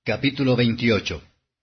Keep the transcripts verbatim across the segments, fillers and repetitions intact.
Capítulo veintiocho.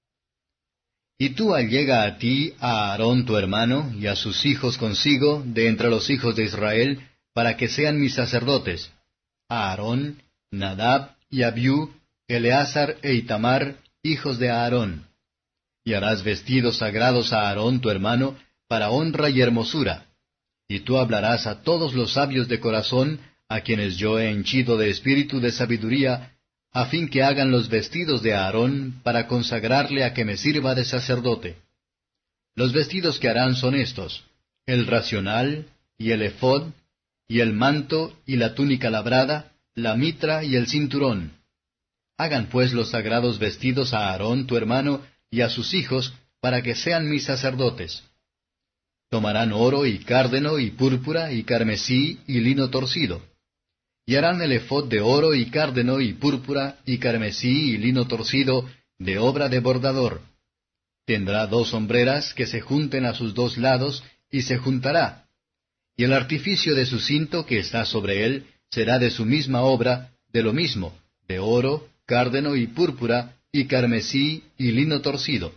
Y tú allega a ti a Aarón tu hermano, y a sus hijos consigo, de entre los hijos de Israel, para que sean mis sacerdotes, a Aarón, Nadab y Abiú, Eleazar e Itamar, hijos de Aarón. Y harás vestidos sagrados a Aarón tu hermano, para honra y hermosura. Y tú hablarás a todos los sabios de corazón, a quienes yo he henchido de espíritu de sabiduría, a fin que hagan los vestidos de Aarón, para consagrarle a que me sirva de sacerdote. Los vestidos que harán son estos: el racional, y el ephod, y el manto, y la túnica labrada, la mitra y el cinturón. Hagan pues los sagrados vestidos a Aarón tu hermano, y a sus hijos, para que sean mis sacerdotes. Tomarán oro y cárdeno y púrpura y carmesí y lino torcido. Y harán el ephod de oro y cárdeno y púrpura y carmesí y lino torcido, de obra de bordador. Tendrá dos sombreras que se junten a sus dos lados, y se juntará. Y el artificio de su cinto que está sobre él será de su misma obra, de lo mismo, de oro, cárdeno y púrpura, y carmesí y lino torcido.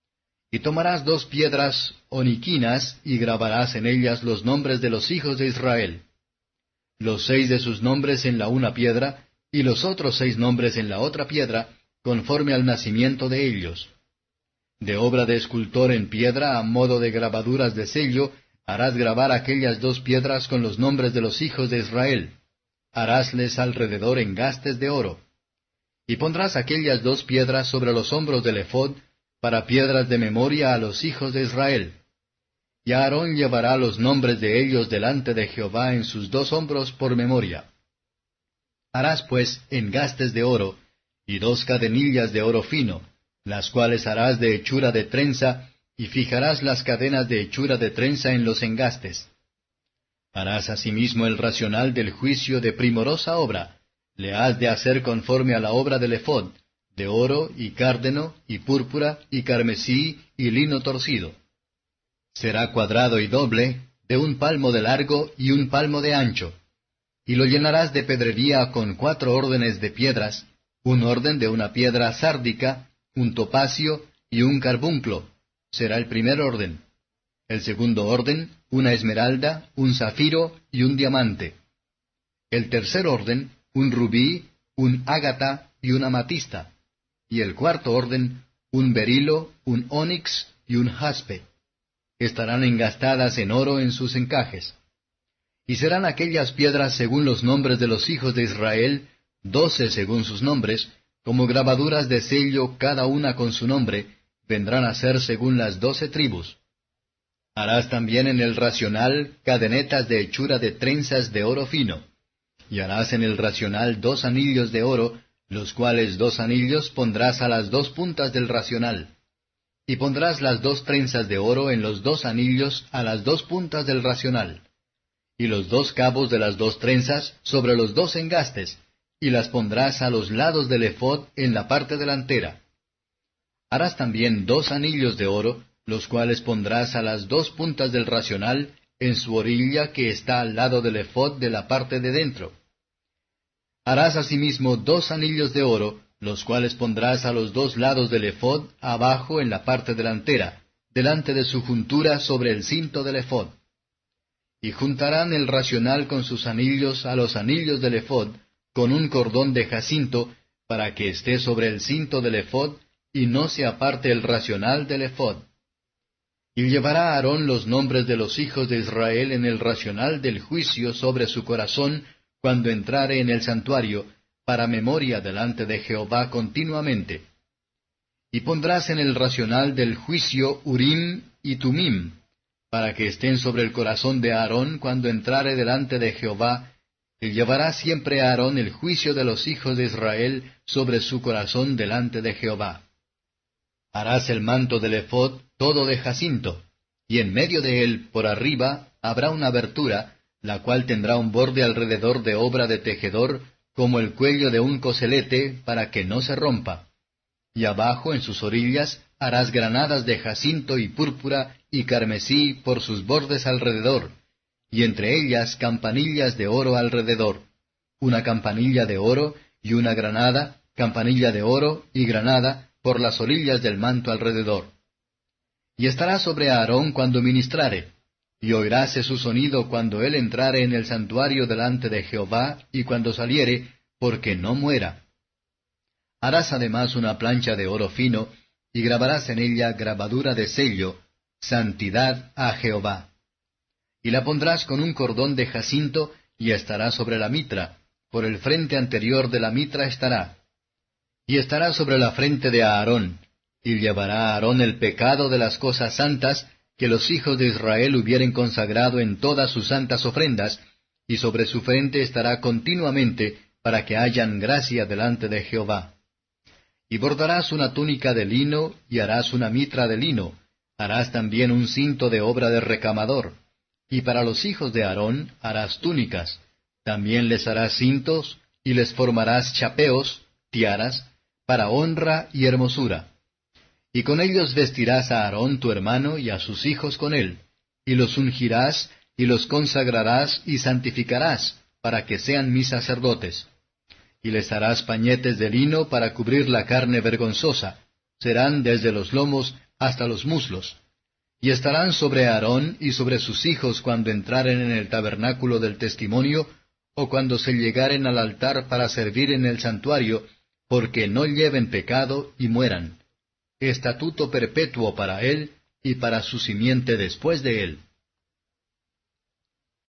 Y tomarás dos piedras oniquinas, y grabarás en ellas los nombres de los hijos de Israel. Los seis de sus nombres en la una piedra, y los otros seis nombres en la otra piedra, conforme al nacimiento de ellos. De obra de escultor en piedra, a modo de grabaduras de sello, harás grabar aquellas dos piedras con los nombres de los hijos de Israel. Harásles alrededor engastes de oro. Y pondrás aquellas dos piedras sobre los hombros del ephod, para piedras de memoria a los hijos de Israel. Y Aarón llevará los nombres de ellos delante de Jehová en sus dos hombros por memoria. Harás pues engastes de oro, y dos cadenillas de oro fino, las cuales harás de hechura de trenza, y fijarás las cadenas de hechura de trenza en los engastes. Harás asimismo el racional del juicio de primorosa obra, le has de hacer conforme a la obra del ephod, de oro, y cárdeno, y púrpura, y carmesí, y lino torcido. Será cuadrado y doble, de un palmo de largo y un palmo de ancho. Y lo llenarás de pedrería con cuatro órdenes de piedras, un orden de una piedra sárdica, un topacio y un carbunclo. Será el primer orden. El segundo orden, una esmeralda, un zafiro y un diamante. El tercer orden, un rubí, un ágata y una amatista. Y el cuarto orden, un berilo, un onix y un jaspe. Estarán engastadas en oro en sus encajes. Y serán aquellas piedras según los nombres de los hijos de Israel, doce según sus nombres, como grabaduras de sello cada una con su nombre, vendrán a ser según las doce tribus. Harás también en el racional cadenetas de hechura de trenzas de oro fino. Y harás en el racional dos anillos de oro, los cuales dos anillos pondrás a las dos puntas del racional. Y pondrás las dos trenzas de oro en los dos anillos a las dos puntas del racional. Y los dos cabos de las dos trenzas sobre los dos engastes, y las pondrás a los lados del ephod en la parte delantera. Harás también dos anillos de oro, los cuales pondrás a las dos puntas del racional, en su orilla que está al lado del ephod de la parte de dentro. Harás asimismo dos anillos de oro, los cuales pondrás a los dos lados del ephod, abajo en la parte delantera, delante de su juntura sobre el cinto del ephod. Y juntarán el racional con sus anillos a los anillos del ephod, con un cordón de jacinto, para que esté sobre el cinto del ephod, y no se aparte el racional del ephod. Y llevará Aarón los nombres de los hijos de Israel en el racional del juicio sobre su corazón, cuando entrare en el santuario, para memoria delante de Jehová continuamente. Y pondrás en el racional del juicio Urim y Tumim, para que estén sobre el corazón de Aarón cuando entrare delante de Jehová, y llevará siempre a Aarón el juicio de los hijos de Israel sobre su corazón delante de Jehová. Harás el manto del ephod todo de jacinto, y en medio de él, por arriba, habrá una abertura, la cual tendrá un borde alrededor de obra de tejedor, como el cuello de un coselete, para que no se rompa. Y abajo, en sus orillas, harás granadas de jacinto y púrpura y carmesí por sus bordes alrededor, y entre ellas campanillas de oro alrededor, una campanilla de oro y una granada, campanilla de oro y granada por las orillas del manto alrededor. Y estará sobre Aarón cuando ministrare, y oiráse su sonido cuando él entrare en el santuario delante de Jehová, y cuando saliere, porque no muera. Harás además una plancha de oro fino, y grabarás en ella grabadura de sello, Santidad a Jehová. Y la pondrás con un cordón de jacinto, y estará sobre la mitra, por el frente anterior de la mitra estará. Y estará sobre la frente de Aarón, y llevará Aarón el pecado de las cosas santas que los hijos de Israel hubieren consagrado en todas sus santas ofrendas, y sobre su frente estará continuamente, para que hayan gracia delante de Jehová. Y bordarás una túnica de lino, y harás una mitra de lino, harás también un cinto de obra de recamador. Y para los hijos de Aarón harás túnicas, también les harás cintos, y les formarás chapeos, tiaras, para honra y hermosura. Y con ellos vestirás a Aarón tu hermano y a sus hijos con él, y los ungirás, y los consagrarás y santificarás, para que sean mis sacerdotes. Y les harás pañetes de lino para cubrir la carne vergonzosa, serán desde los lomos hasta los muslos. Y estarán sobre Aarón y sobre sus hijos cuando entraren en el tabernáculo del testimonio, o cuando se llegaren al altar para servir en el santuario, porque no lleven pecado y mueran. Estatuto perpetuo para él y para su simiente después de él.